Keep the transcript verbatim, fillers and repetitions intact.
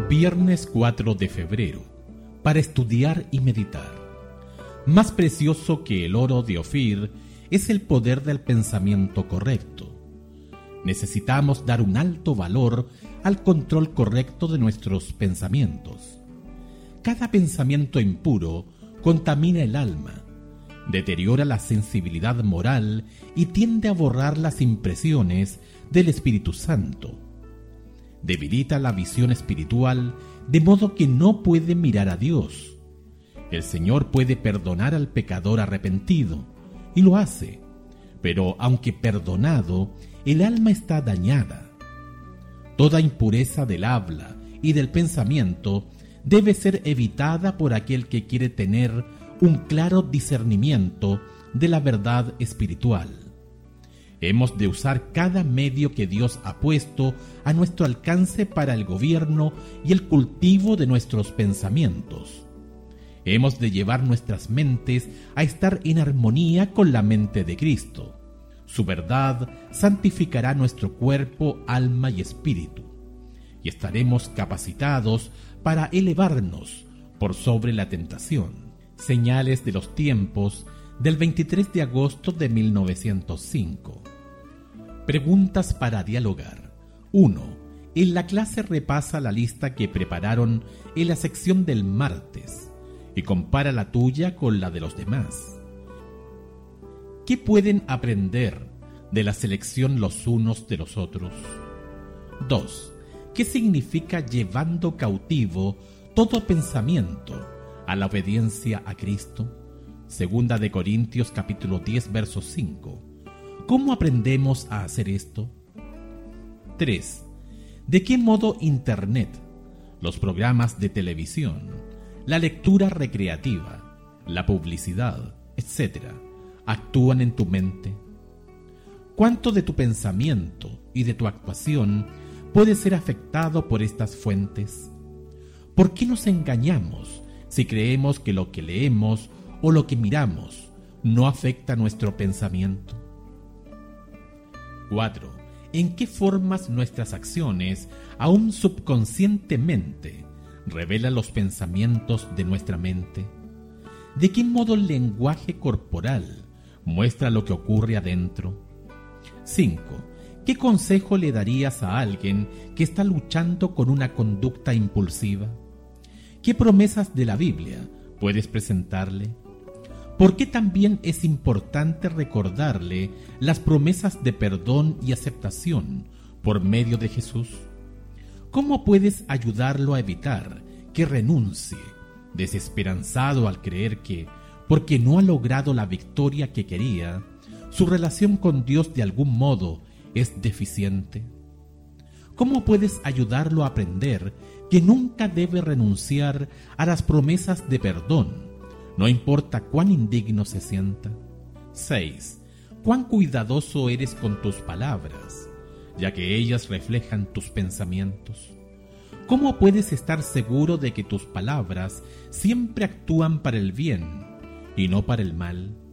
Viernes cuatro de febrero, para estudiar y meditar. Más precioso que el oro de Ofir es el poder del pensamiento correcto. Necesitamos dar un alto valor al control correcto de nuestros pensamientos. Cada pensamiento impuro contamina el alma, deteriora la sensibilidad moral y tiende a borrar las impresiones del Espíritu Santo. Debilita la visión espiritual de modo que no puede mirar a Dios. El Señor puede perdonar al pecador arrepentido, y lo hace, pero aunque perdonado, el alma está dañada. Toda impureza del habla y del pensamiento debe ser evitada por aquel que quiere tener un claro discernimiento de la verdad espiritual. Hemos de usar cada medio que Dios ha puesto a nuestro alcance para el gobierno y el cultivo de nuestros pensamientos. Hemos de llevar nuestras mentes a estar en armonía con la mente de Cristo. Su verdad santificará nuestro cuerpo, alma y espíritu, y estaremos capacitados para elevarnos por sobre la tentación. Señales de los tiempos del veintitrés de agosto de mil novecientos cinco. Preguntas para dialogar. uno. En la clase repasa la lista que prepararon en la sección del martes y compara la tuya con la de los demás. ¿Qué pueden aprender de la selección los unos de los otros? dos. ¿Qué significa llevando cautivo todo pensamiento a la obediencia a Cristo? Segunda de Corintios capítulo diez verso cinco. ¿Cómo aprendemos a hacer esto? tres. ¿De qué modo Internet, los programas de televisión, la lectura recreativa, la publicidad, etcétera, actúan en tu mente? ¿Cuánto de tu pensamiento y de tu actuación puede ser afectado por estas fuentes? ¿Por qué nos engañamos si creemos que lo que leemos o lo que miramos no afecta nuestro pensamiento? cuatro. ¿En qué formas nuestras acciones, aún subconscientemente, revelan los pensamientos de nuestra mente? ¿De qué modo el lenguaje corporal muestra lo que ocurre adentro? cinco. ¿Qué consejo le darías a alguien que está luchando con una conducta impulsiva? ¿Qué promesas de la Biblia puedes presentarle? ¿Por qué también es importante recordarle las promesas de perdón y aceptación por medio de Jesús? ¿Cómo puedes ayudarlo a evitar que renuncie, desesperanzado al creer que, porque no ha logrado la victoria que quería, su relación con Dios de algún modo es deficiente? ¿Cómo puedes ayudarlo a aprender que nunca debe renunciar a las promesas de perdón, no importa cuán indigno se sienta? seis. ¿Cuán cuidadoso eres con tus palabras, ya que ellas reflejan tus pensamientos? ¿Cómo puedes estar seguro de que tus palabras siempre actúan para el bien y no para el mal?